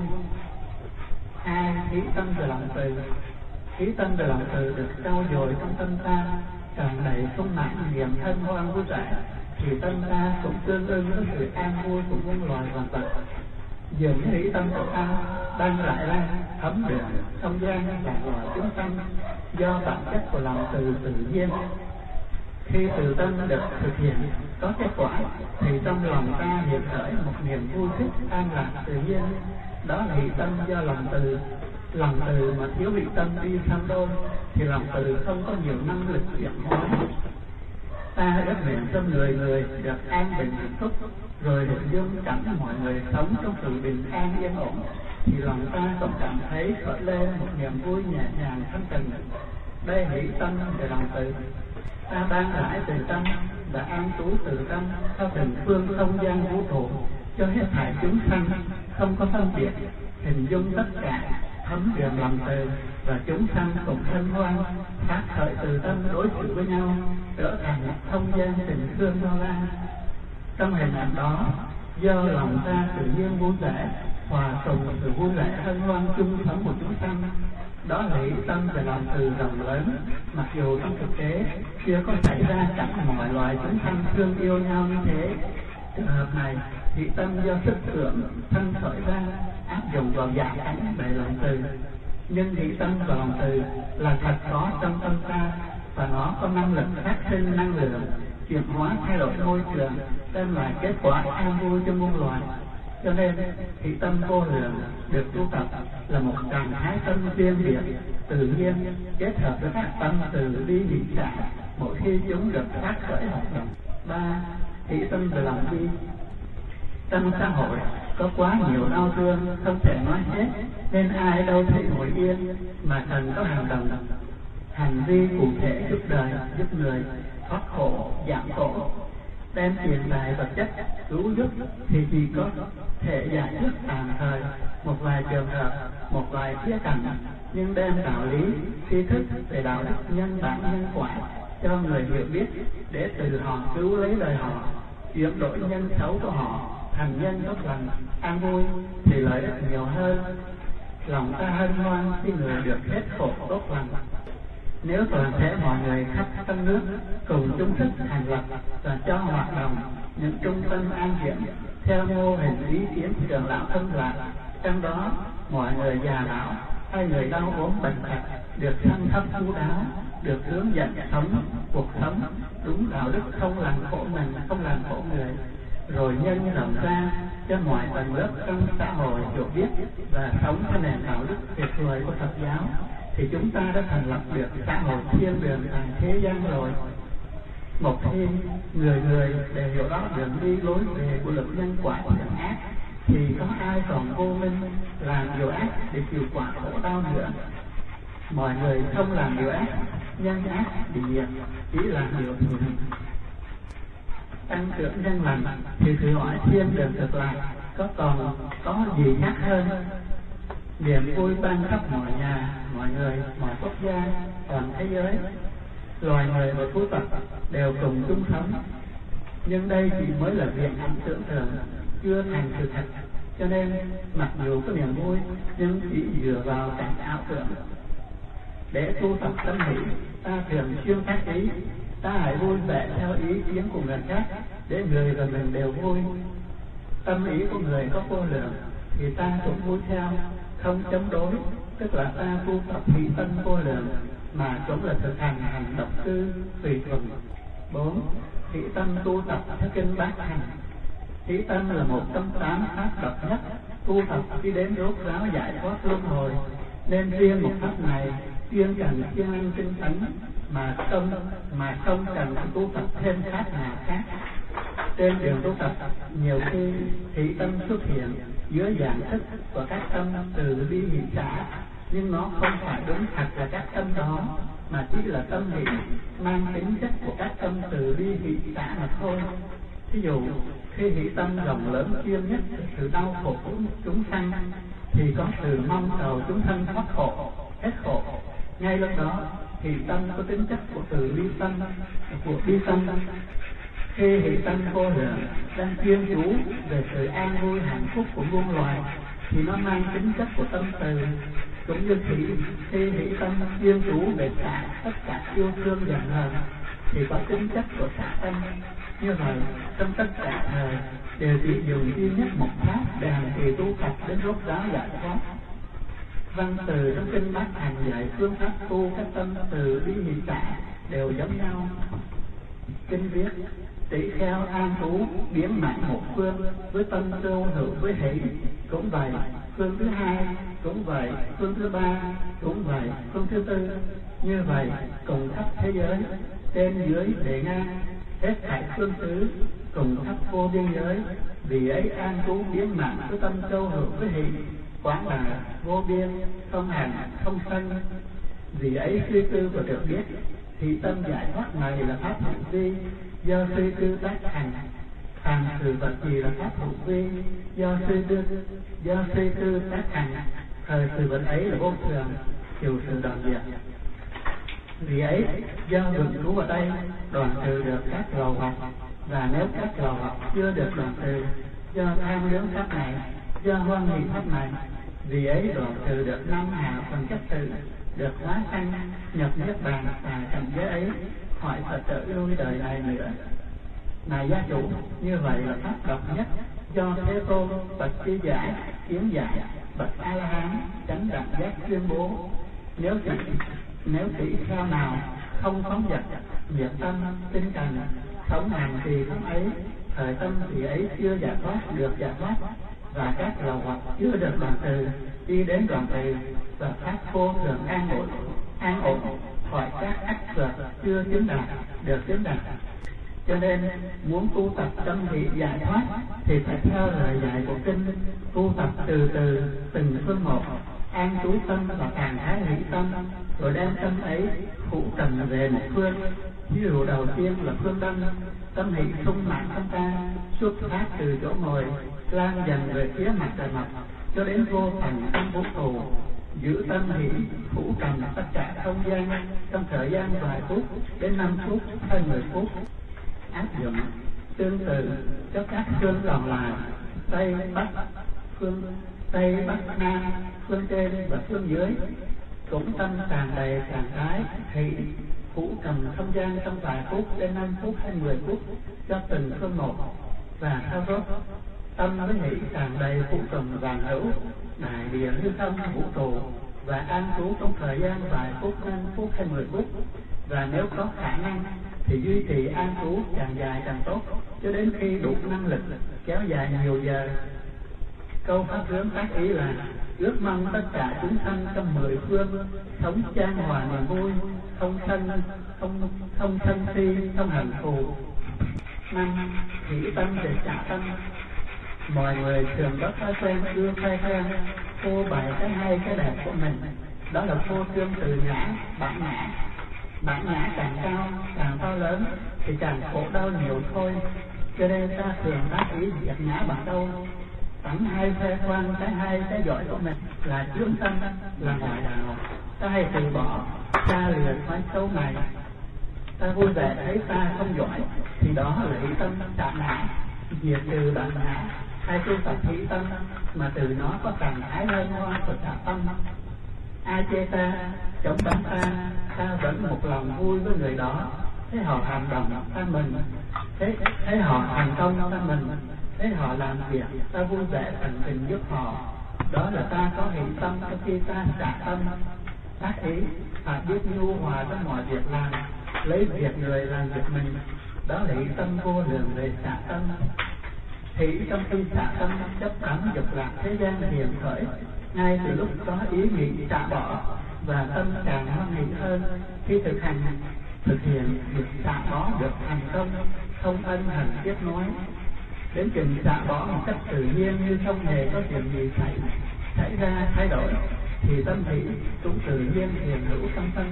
Hai, khí tâm về lòng từ. Khí tâm về lòng từ được trau dồi trong tâm ta, càng đầy sung mãn niềm thân hoan vui vẻ, thì tâm ta cũng tương ưng với sự an vui của muôn loài vạn vật. Dường như ý tâm của ta đang rải ra thấm được không gian và loài chúng sanh do bản chất của lòng từ tự nhiên. Khi từ tâm được thực hiện có kết quả, thì trong lòng ta hiện khởi một niềm vui thích an lạc tự nhiên. Đó là ý tâm do lòng từ. Lòng từ mà thiếu vị tâm đi sanh đôn thì lòng từ không có nhiều năng lực chuyển hóa. Ta rất nguyện cho người người được an bình hạnh phúc, rồi được dung cảm mọi người sống trong sự bình an yên ổn, thì lòng ta cũng cảm thấy khởi lên một niềm vui nhẹ nhàng thanh tịnh. Đây hỷ tâm về lòng từ. Ta ban rãi từ tâm và an trú từ tâm theo từng phương không gian vũ trụ, cho hết thảy chúng sanh không có phân biệt, hình dung tất cả thấm đượm lòng từ, và chúng sanh cùng hân hoan phát khởi từ tâm đối xử với nhau, trở thành một không gian tình thương bao la. Trong hình ảnh đó, do lòng ta tự nhiên vui vẻ, hòa cùng sự vui vẻ hân hoan chung sống của chúng sanh. Đó là ý tâm về lòng từ rộng lớn, mặc dù trong thực tế chưa có xảy ra chẳng mọi loài chúng sanh thương yêu nhau như thế. Trường hợp này, ý tâm do sức tưởng thân khởi ra áp dụng vào dạng cảnh về lòng từ. Nhưng ý tâm và lòng từ là thật có trong tâm ta, và nó có năng lực phát sinh năng lượng, chuyển hóa thay đổi môi trường, đem lại kết quả an vui cho muôn loài. Cho nên thị tâm vô lượng được tu tập là một trạng thái tâm riêng biệt, tự nhiên, kết hợp với các tâm từ bi hỷ xả, mỗi khi chúng được phát khởi hoạt động. 3. Thị tâm về lòng bi. Trong xã hội có quá nhiều đau thương không thể nói hết, nên ai đâu thể ngồi yên, mà cần có hành động, hành vi cụ thể giúp đời, giúp người thoát khổ, giảm khổ. Đem tiền tài vật chất cứu giúp thì chỉ có thể giải quyết tạm thời một vài trường hợp, một vài khía cạnh, nhưng đem đạo lý, tri thức về đạo đức nhân bản nhân quả cho người hiểu biết, để từ họ cứu lấy đời họ, chuyển đổi nhân xấu của họ thành nhân tốt lành, an vui, thì lợi ích nhiều hơn. Lòng ta hân hoan khi người được hết khổ tốt lành. Nếu toàn thể mọi người khắp các nước cùng chung sức thành lập và cho hoạt động những trung tâm an dưỡng theo mô hình ý kiến trường lão Thân Lạc, trong đó mọi người già lão hay người đau ốm bệnh tật được chăm sóc chu đáo, được hướng dẫn sống cuộc sống đúng đạo đức, không làm khổ mình, không làm khổ người, rồi nhân rộng ra cho mọi tầng lớp trong xã hội hiểu biết và sống theo nền đạo đức tuyệt vời của Phật giáo, thì chúng ta đã thành lập được xã hội thiên đường tại thế gian rồi. Một khi người người đều hiểu rõ đường đi lối về của luật nhân quả thiện ác, thì có ai còn vô minh làm điều ác để chịu quả khổ đau nữa. Mọi người không làm điều ác, nhân ác bị diệt, chỉ làm điều thiện. Tăng trưởng nhân lành thì thử hỏi thiên đường thực lạc còn có gì khác hơn. Niềm vui ban khắp mọi nhà, mọi người, mọi quốc gia, toàn thế giới. Loài người và thú vật đều cùng chung sống. Nhưng đây chỉ mới là việc ảnh tưởng tượng, chưa thành sự thật. Cho nên mặc dù có niềm vui, nhưng chỉ dựa vào cảnh ảo tưởng. Để tu tập tâm hỷ, ta thường xuyên tác ý, ta hãy vui vẻ theo ý kiến của người khác, để người và mình đều vui. Tâm ý của người có vô lượng, thì ta cũng vui theo, không chống đối, tức là ta tu tập hỷ tâm vô lượng, mà cũng là thực hành hành động cư tùy thuận. 4. Hỷ tâm tu tập theo kinh Bát Hành. Hỷ tâm là một trong 8 pháp độc nhất tu tập khi đến rốt ráo giải thoát luân hồi, nên riêng một pháp này chuyên cần siêng năng tinh tấn, mà không cần tu tập thêm pháp nào khác. Trên đường tu tập, nhiều khi hỷ tâm xuất hiện dưới dạng thức của các tâm từ bi hỷ xả, nhưng nó không phải đúng thật là các tâm đó, mà chỉ là tâm hỷ mang tính chất của các tâm từ bi hỷ xả mà thôi. Ví dụ khi hỷ tâm rộng lớn chuyên nhất sự đau khổ của chúng sanh, thì có sự mong cầu chúng sanh thoát khổ, hết khổ. Ngay lúc đó hỷ tâm có tính chất của từ bi tâm, của bi tâm. Khi hỷ tâm vô lượng đang chuyên chú về sự an vui hạnh phúc của muôn loài, thì nó mang tính chất của tâm từ. Cũng như khi hỷ tâm chuyên chú về xả tất cả yêu thương giận hờn, thì có tính chất của xả tâm. Như vậy trong tất cả thời đều chỉ dùng duy nhất một pháp để hành trì tu tập đến rốt ráo giải thoát. Văn từ trong kinh Bát Hành dạy phương pháp tu các tâm từ bi hỷ xả đều giống nhau. Kinh viết: tỷ kheo an trú biến mạnh một phương với tâm tương hữu với hỷ. Cũng vậy, phương thứ hai cũng vậy, phương thứ ba cũng vậy, phương thứ tư. Như vậy cùng khắp thế giới, trên dưới bề ngang, hết thảy phương xứ, cùng khắp vô biên giới. Vì ấy an trú biến mạng với tâm châu hữu với hỷ, quán đà vô biên, không hành không sanh. Vì ấy suy tư và được biết, thì tâm giải thoát này là pháp hữu vi, do suy tư tác hành. Phàm sự vật gì là pháp hữu vi, do suy tư tác hành. Thời sự vật ấy là vô thường, chịu sự đoạn diệt. Vì ấy do vững trú ở đây, đoạn trừ được các lầu hoặc. Và nếu các lầu hoặc chưa được đoạn trừ, do tham luyến pháp này, do hoan hỷ pháp này, vì ấy đoạn trừ được năm hạ phần chất sự, được hóa sanh nhập niết bàn và cảnh giới ấy, khỏi phải trở lui đời này nữa. Này gia chủ, như vậy là pháp độc nhất do Thế Tôn bậc trí giải, kiến giải, bậc A La Hán chánh đẳng giác tuyên bố. Nếu tỷ sao nào không phóng dật, diệt tâm tinh trần, sống hành trì pháp ấy, thời tâm thì ấy chưa giải thoát được giải thoát, và các lầu hoặc chưa được đoạn trừ, đi đến đoạn trừ, và pháp vô thường an ổn khỏi các ách vật chưa tiến đạt được tiến đạt. Cho nên muốn tu tập tâm thị giải thoát thì phải theo lời dạy của kinh, tu tập từ từ từng phương một, an trú tâm và trạng thái hỷ tâm, rồi đem tâm ấy phụ trầm về một phương. Ví dụ đầu tiên là phương đông, tâm hỷ sung mãn tâm ta, xuất phát từ chỗ ngồi, lan dần về phía mặt trời mọc, cho đến vô phần tâm vũ trụ. Giữ tâm hỷ phủ trầm tất cả không gian trong thời gian vài phút đến 5 phút hay 10 phút. Áp dụng tương tự cho các phương còn lại, Tây Bắc Nam, phương trên và phương dưới, cũng tâm tràn đầy trạng thái hỷ phủ trầm không gian trong vài phút đến 5 phút hay 10 phút cho từng phương một. Và sau đó tâm với hỷ tràn đầy phủ trầm vàng hữu đại địa hư không vũ trụ, và an trú trong thời gian vài phút, 5 phút hay 10 phút. Và nếu có khả năng thì duy trì an trú càng dài càng tốt, cho đến khi đủ năng lực kéo dài nhiều giờ. Câu pháp hướng tác ý là ước mong tất cả chúng sanh trong 10 phương sống chan hòa niềm vui, không sân si, không hận thù. 5. Hỷ tâm để trả tâm. Mọi người thường có thói quen ưa khoe khoang, phô bày cái hay cái đẹp của mình, đó là phô trương từ ngã, bản ngã. Bản ngã càng cao, càng to lớn thì càng khổ đau nhiều thôi. Cho nên ta thường tác ý diệt ngã bằng đâu, tánh hay khoe khoang cái hay cái giỏi của mình là chướng tâm, là ngoại đạo. Ta hay từ bỏ, ta lìa thói xấu này. Ta vui vẻ thấy ta không giỏi thì đó là hỷ tâm chạm ngã, diệt trừ bản ngã. Hay tu tập hỷ tâm mà từ nó có trạng thái lên hoa của trả tâm. Ai chê ta, chống đánh ta, ta vẫn một lòng vui với người đó. Thế họ hành động ta mừng, thế họ thành công ta mừng, thế họ làm việc ta vui vẻ tận tình giúp họ. Đó là ta có hỷ tâm trong khi ta trả tâm. Tác ý phải biết nhu hòa trong mọi việc làm, lấy việc người làm việc mình. Đó là hỷ tâm vô lượng về trả tâm. Hỷ trong khi trả tâm chấp đắm dục lạc thế gian hiền khởi, ngay từ lúc có ý nghĩ trả bỏ, và tâm càng hoan hỷ hơn khi thực hiện việc trả bỏ được thành công, không ân hận tiếp nối. Đến chừng trả bỏ một cách tự nhiên như không hề có chuyện gì xảy ra thay đổi, thì tâm hỷ cũng tự nhiên hiện hữu trong tâm.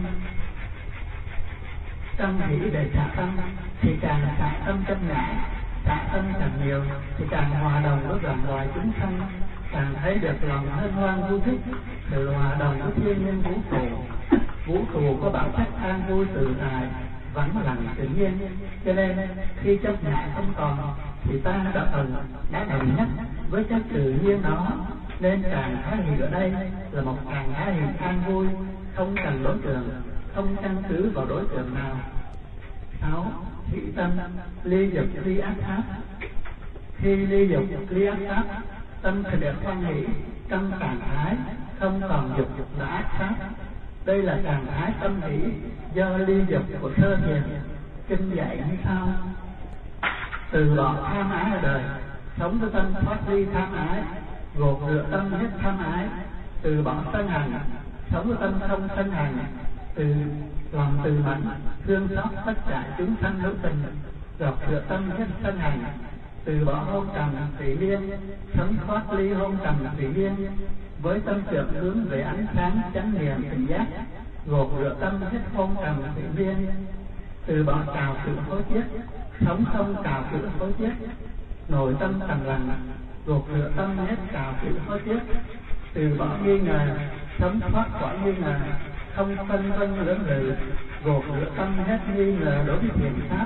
Tâm hỷ để trả tâm thì càng trả tâm trong ngã, trả tâm càng nhiều thì càng hòa đồng với vạn loài chúng sanh, càng thấy được lòng hân hoan vui thích, sự hòa đồng với thiên nhiên vũ trụ. Vũ trụ có bản chất an vui tự tại, vắng lặng tự nhiên. Cho nên khi chấp ngã không còn thì ta đã đồng nhất với chất tự nhiên đó, nên trạng thái hỷ ở đây là một trạng thái hỷ an vui, không cần đối tượng, không căn cứ vào đối tượng nào. 6. Hỷ tâm ly dục ly ác pháp. Khi ly dục ly ác pháp, tâm thì được hoan hỷ trong trạng thái không còn dục là ác pháp. Đây là trạng thái tâm hỷ do ly dục của Sơ Thiền. Kinh dạy như sau: từ bỏ tham ái ở đời, sống với tâm thoát ly tham ái, gột rửa tâm hết tham ái, từ bỏ sân hận, sống tâm không sân hận, từ lòng từ mẫn, thương xót tất cả chúng sanh hữu tình, gọt rửa tâm hết sân hận, từ bỏ hôn trầm thủy liên, sống thoát ly hôn trầm thủy liên, với tâm trượng hướng về ánh sáng chánh niệm tỉnh giác, gột rửa tâm hết hôn trầm thủy liên, từ bỏ cào sự hối tiếc, sống không cào sự hối tiếc, nội tâm trầm lặng, gột rửa tâm hết cào sự hối tiếc, từ bỏ nghi ngờ, sống thoát khỏi nghi ngờ, không phân vân lưỡng lự, gột rửa tâm hết nghi ngờ đối với thiền pháp.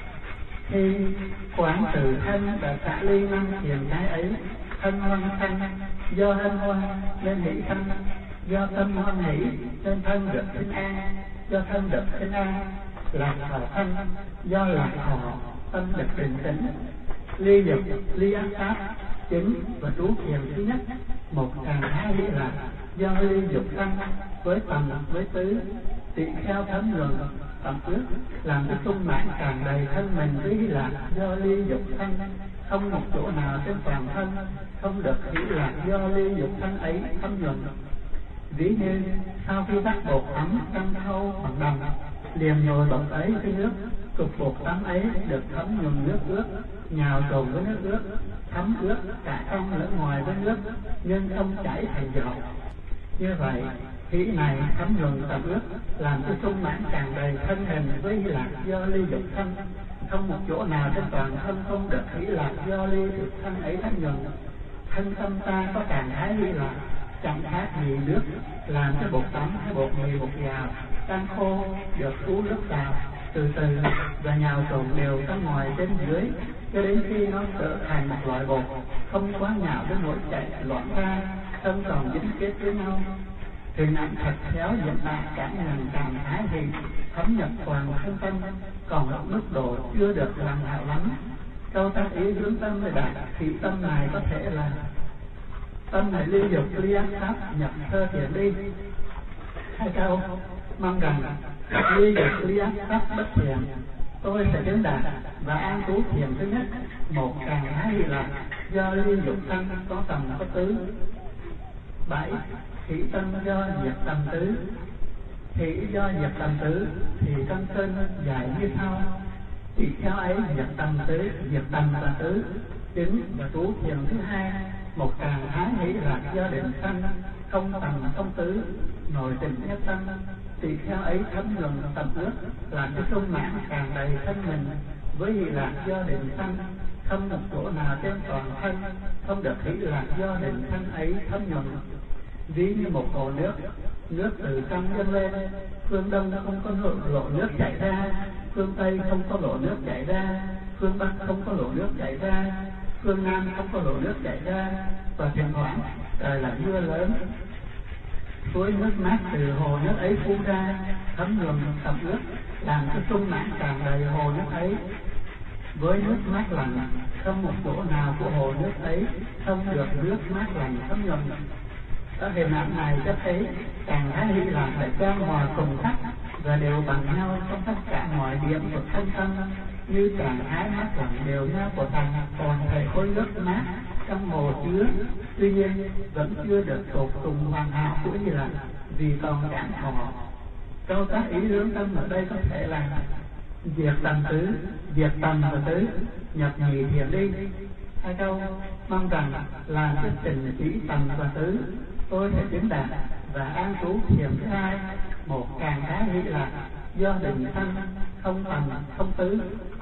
Khi quán từ thân đã xả ly năm thiền cái ấy, thân hoan sanh, do hân hoan nên hỷ sanh, do tâm hoan hỷ nên thân được bình an, do thân được bình an lạc thọ thân, do lạc thọ tâm được bình tĩnh. Ly dục ly ác pháp chứng và trú thiền thứ nhất, một trạng thái hỷ lạc do ly dục sanh với tầm với tứ, tỳ kheo thấm luận tầm ước, làm cho sung mãn tràn đầy thân mình với hỷ lạc do ly dục sanh, không một chỗ nào trên toàn thân không được hỷ lạc do ly dục sanh ấy thấm nhuận. Ví như sau khi bắt bột ấm trong thau hoặc đồng, liền nhồi bột ấy với nước, cục bột tắm ấy được thấm nhuần nước ướt, nhào trộn với nước ướt, thấm ướt cả trong lẫn ngoài với nước, nhưng không chảy thành giọt. Như vậy, hỷ này thấm nhuần tầm ướt, làm cho sung mãn tràn đầy thân hình với hỷ lạc do ly dục sanh, không một chỗ nào trên toàn thân không được hỷ lạc do ly dục sanh ấy thấm nhuần. Thân tâm ta có trạng thái hỷ lạc, chẳng khác gì nước, làm cho bột tắm hay bột mì bột gạo đang khô được uống nước vào từ từ và nhào trộn đều trong ngoài trên dưới cho đến khi nó trở thành một loại bột, không quá nhào đến nỗi chảy loạn ra, không còn dính kết với nhau. Hình ảnh thật khéo diễn tả cả ngàn trạng thái hình thấm nhập toàn thân tâm, còn ở mức độ chưa được hoàn hảo lắm. Câu tác ý hướng tâm để đạt thì tâm này có thể là tâm này ly dục ly ác pháp nhập sơ thiền đi. Hai câu mong rằng ly dục ly ác pháp bất thiền, tôi sẽ đến đạt và an trú thiền thứ nhất, một trạng thái hỷ lạc do ly dục sanh có tầm có tứ. 7. Hỷ tâm do diệt tầm tứ. Hỷ do diệt tầm tứ thì trong kinh dạy như sau: tỳ kheo ấy diệt tầm tứ, diệt tầm và tứ, chứng và trú thiền thứ hai, một trạng thái hỷ lạc do định sanh, không tầm không tứ, nội tình nhất tâm. Tỳ kheo ấy thấm nhuần tầm ước, làm cho sung mãn tràn đầy thân mình với hỷ lạc do định sanh, không một chỗ nào trên toàn thân không được hỷ lạc do định sanh ấy thấm nhuần. Ví như một hồ nước, nước từ trong dâng lên, phương đông không có lộ nước chảy ra, phương tây không có lộ nước chảy ra, phương bắc không có lộ nước chảy ra, phương nam không có lộ nước chảy ra, và thỉnh thoảng trời là mưa lớn, suối nước mát từ hồ nước ấy phun ra, thấm nhuần tầm ướt, làm cho sung mãn tràn đầy hồ nước ấy với nước mát lành, không một chỗ nào của hồ nước ấy không được nước mát lành thấm nhuần. Ở hình ảnh này cho thấy trạng thái hỷ lạc phải trang hòa cùng sắc và đều bằng nhau trong tất cả mọi điểm của thân tâm, như trạng thái mát lạnh đều nhau của thành còn thể khối nước mát trong hồ chứa. Tuy nhiên vẫn chưa được tột cùng hoàn hảo của hỷ lạc vì còn cản họ. Câu tác ý hướng tâm ở đây có thể là diệt tầm tứ, diệt tầm và tứ, nhập nhì thiền đi. Hai câu mong rằng làm cho tình chỉ tầm và tứ, tôi sẽ chứng đạt và an trú thiền thứ hai, một trạng thái hỷ lạc do định sanh, không tầm không tứ.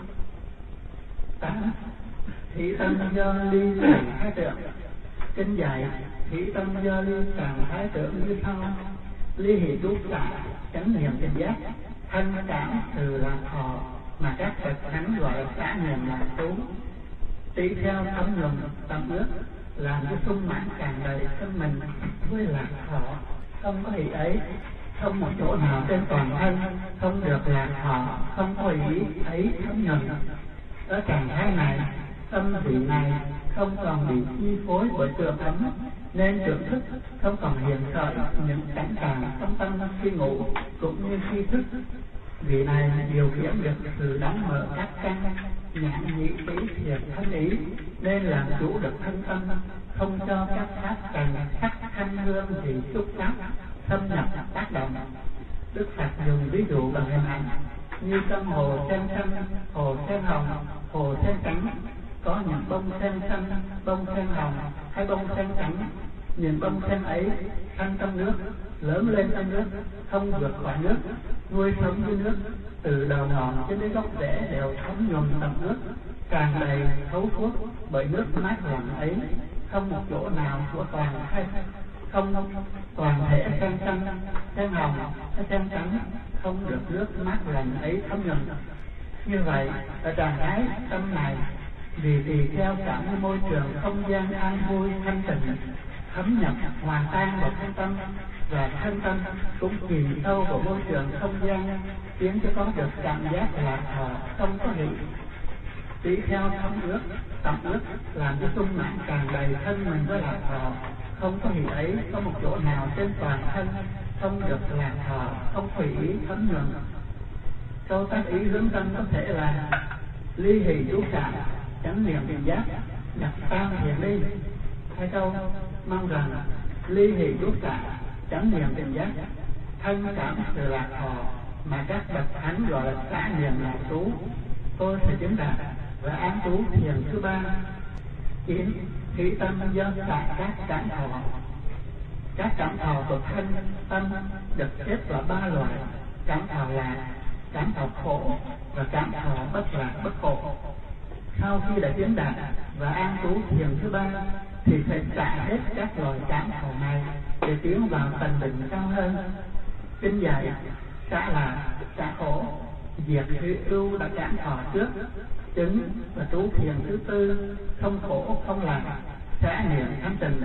8. Hỷ tâm do ly trạng thái tượng. Kinh dạy hỷ tâm do ly trạng thái tượng như sau: ly hỷ trú xả chánh niệm tỉnh giác, thân cảm từ lạc thọ mà các bậc thánh gọi là xả niệm lạc trú. Tỳ kheo thấm nhuần tầm ước, làm cho sung mãn tràn đầy thân mình với lạc thọ, không có hỷ ấy, không một chỗ nào trên toàn thân không được lạc thọ, không có hỷ ấy thấm nhuần. Ở trạng thái này, tâm vị này không còn bị chi phối bởi tưởng ấm, nên tưởng thức không còn hiện khởi những cảnh trạng trong tâm khi ngủ cũng như khi thức. Vì này điều khiển được sự đóng mở các căn nhãn nhị tứ thiệt thân ý, nên làm chủ được thân tâm, không cho các pháp trần sắc thanh hương vị xúc pháp xâm nhập tác động. Đức Phật dùng ví dụ bằng hình ảnh như trong hồ sen xanh, hồ sen hồng, hồ sen trắng, có những bông sen xanh, bông sen hồng hay bông sen trắng. Nhìn bông sen ấy thân trong nước, lớn lên trong nước, không vượt khỏi nước, nuôi sống dưới nước, từ đầu ngọn cho đến gốc rễ đều thấm nhuần tận nước, tràn đầy thấu suốt bởi nước mát lạnh ấy, không một chỗ nào của toàn hay không toàn thể sen xanh, sen hồng hay sen trắng không được nước mát lạnh ấy thấm nhuần. Như vậy ở trạng thái tâm này, vì tùy theo cả môi trường không gian an vui thanh tịnh thấm nhập hòa tan vào thân tâm, và thân tâm cũng chìm sâu vào môi trường không gian, khiến cho con được cảm giác lạc thọ không có hỷ. Tùy theo thấm ướt, tẩm ướt làm cho sung mãn tràn đầy thân mình với lạc thọ không có hỷ ấy, có một chỗ nào trên toàn thân không được lạc thọ không có hỷ thấm nhuần. Câu tác ý hướng tâm có thể là ly hỷ chú cảm, chánh niệm tỉnh giác, nhập tam thiền ly. Hay câu mong rằng ly hỷ chú cảm, chánh niệm tỉnh giác, thân cảm sự lạc thọ mà các bậc thánh gọi là xã niệm lạc trú. Tôi sẽ chứng đạt và án trú thiền thứ ba. 9. Hỷ tâm do xả các cảm thọ. Các cảm thọ của thân tâm được xếp vào 3 loại: cảm thọ lạc, cảm thọ khổ và cảm thọ bất lạc bất khổ. Sau khi đã chứng đạt và an trú thiền thứ ba thì phải xả hết các loại cảm thọ này để tiến vào tầng định cao hơn. Kinh dạy xả lạc, xả khổ, diệt hữu ưu đã cảm thọ trước, chứng và trú thiền thứ tư, không khổ không lạc, xả niệm thanh tịnh.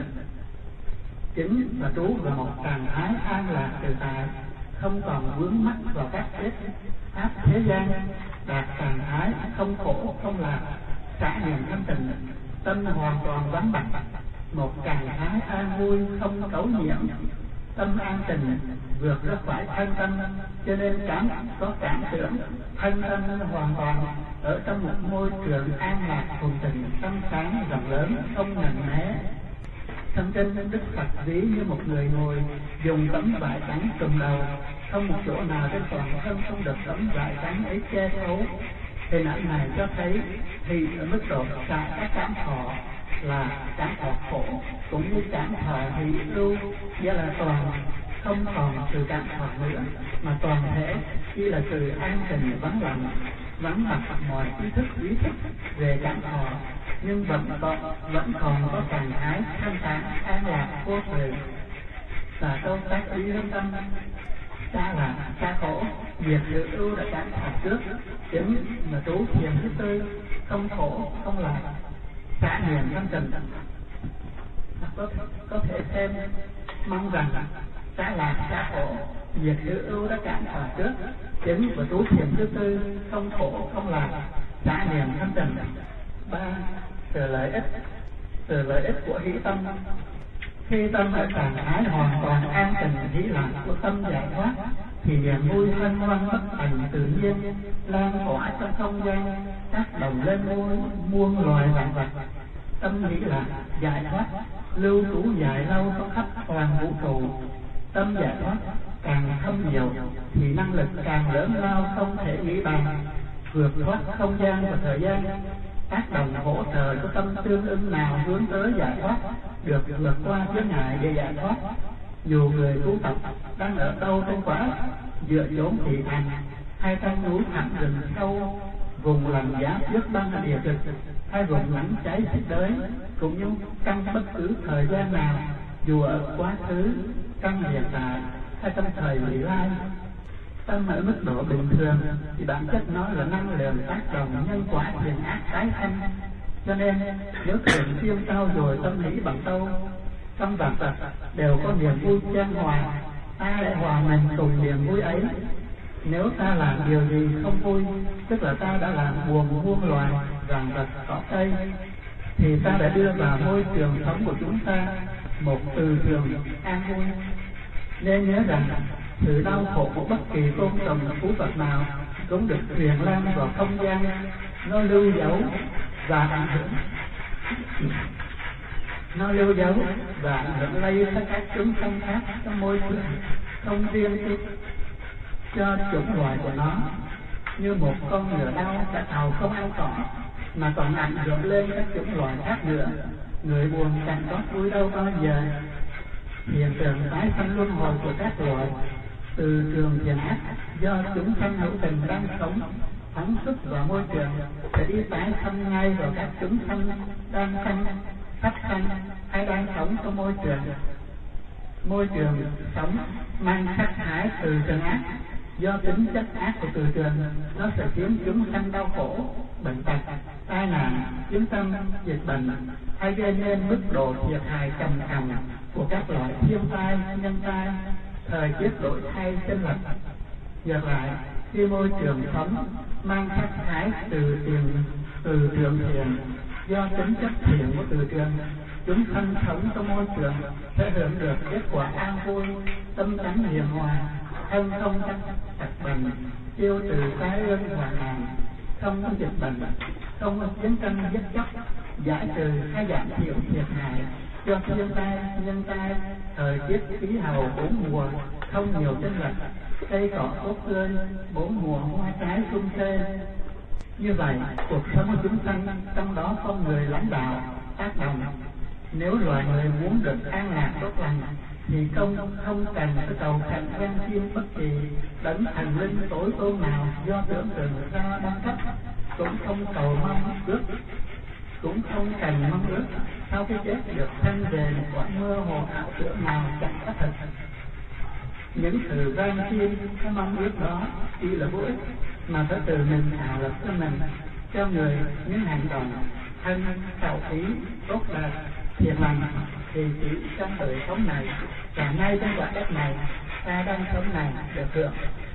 Chứng và trú vào một trạng thái an lạc tự tại, không còn vướng mắc vào các pháp thế gian, đạt trạng thái không khổ không lạc, xả niệm thanh tịnh, tâm hoàn toàn vắng bặt, một trạng thái an vui không cấu nhiễm, tâm an tịnh vượt ra khỏi thân tâm, cho nên có cảm tưởng thân tâm hoàn toàn ở trong một môi trường an lạc thuần tịnh, tâm sáng rộng lớn, không ngần né. Trong kinh Đức Phật ví như một người ngồi dùng tấm vải trắng trùm đầu, không một chỗ nào trên toàn thân không được tấm vải trắng ấy che giấu. Hình ảnh này cho thấy thì ở mức độ xả các cảm thọ là cảm thọ khổ cũng như cảm thọ hỷ ưu, nghĩa là toàn không còn sự cảm thọ nữa, mà toàn thể chỉ là sự an tịnh vắng lặng, vắng mặt mọi ý thức về cảm thọ, nhưng vẫn còn có trạng thái thanh thản an lạc vô thường. Và câu tác ý hướng tâm xa lạc, xa khổ, diệt hữu ưu đã cảm thọ trước, chứng mà trú thiền thứ tư, không khổ không lạc, xả niệm thanh tịnh. Có thể xem mong rằng xả lạc, xả khổ, diệt hữu ưu đã cảm thọ trước, chứng và trú thiền thứ tư, không khổ không lạc, xả niệm thanh tịnh. 3. Sự lợi ích của hỷ tâm. Khi tâm ở trạng thái hoàn toàn an tịnh hỷ lạc của tâm giải thoát, thì niềm vui hân hoan bất thành tự nhiên lan tỏa trong không gian, tác động lên muôn loài vạn vật. Tâm hỷ lạc giải thoát lưu trú dài lâu trong khắp toàn vũ trụ. Tâm giải thoát càng thâm nhiều thì năng lực càng lớn lao không thể nghĩ bằng, vượt thoát không gian và thời gian. Tác động hỗ trợ của tâm tương ưng nào hướng tới giải thoát được vượt qua chướng ngại để giải thoát. Dù người tu tập đang ở đâu trên quả, dựa chốn thị thành hay trong núi thẳm rừng sâu, vùng làm giá trước băng địa cực hay vùng nắng cháy nhiệt đới, cũng như trong bất cứ thời gian nào, dù ở quá khứ, trong hiện tại hay trong thời vị lai, tâm ở mức độ bình thường thì bản chất nó là năng lượng tác động nhân quả thiện ác tái sanh. Cho nên nếu thường xuyên trao dồi tâm lý bằng tâu, trong vạn vật đều có niềm vui chan hòa, ta lại hòa mình cùng niềm vui ấy. Nếu ta làm điều gì không vui, tức là ta đã làm buồn muôn loài vạn vật cỏ cây, thì ta đã đưa vào môi trường sống của chúng ta một từ trường an vui. Nên nhớ rằng Sự đau khổ của bất kỳ tôn sùng phú vật nào cũng được truyền lan vào không gian, nó lưu dấu và ảnh hưởng, lây tới các chúng sanh khác trong môi trường, không riêng cho chủng loại của nó. Như một con ngựa đau đã hầu không ăn cỏ, mà còn ảnh hưởng lên các chủng loại khác nữa. Người buồn chẳng có vui đâu bao giờ. Hiện tượng tái sanh luân hồi của các loại từ trường thiện ác do chúng sanh hữu tình đang sống phóng xuất vào môi trường sẽ đi tái sanh ngay vào các chúng sanh đang sanh, sắp sanh hay đang sống trong môi trường sống mang sắc thái từ trường ác. Do tính chất ác của từ trường, nó sẽ khiến chúng sanh đau khổ, bệnh tật, tai nạn, chiến tranh, dịch bệnh, hay gây nên mức độ thiệt hại trầm trọng của các loại thiên tai, nhân tai, thời tiết đổi thay chênh lệch. Ngược lại, khi môi trường sống mang sắc thái từ trường thiện, do tính chất thiện của từ trường, chúng sanh sống trong môi trường sẽ hưởng được kết quả an vui, tâm tánh hiền hòa, thân không tật bệnh, tiêu trừ tai ương hoạn nạn, không có dịch bệnh, không có chiến tranh giết chóc, giải trừ hay giảm thiểu thiệt hại do thiên tai, nhân tai, thời tiết khí hậu bốn mùa không nhiều chênh lệch, cây cỏ tốt tươi, bốn mùa hoa trái sum tê. Như vậy, cuộc sống của chúng sanh trong đó không người lãnh đạo, tác động. Nếu loài người muốn được an lạc tốt lành thì không cần phải cầu khẩn van xin bất kỳ đấng thần linh tối tôn nào do tưởng tượng ra ban cấp, cũng không cầu mong ước, cũng không cần mong ước sau khi chết được sanh về một quả mơ hồ ảo tưởng nào chẳng có thật. Những sự van xin cái mong ước đó chỉ là vô ích, mà phải từ mình tạo lập cho mình, cho người những hành động thân khẩu ý tốt đẹp thiện lành thì chỉ trong đời sống này và ngay trong quả đất này ta đang sống này được hưởng.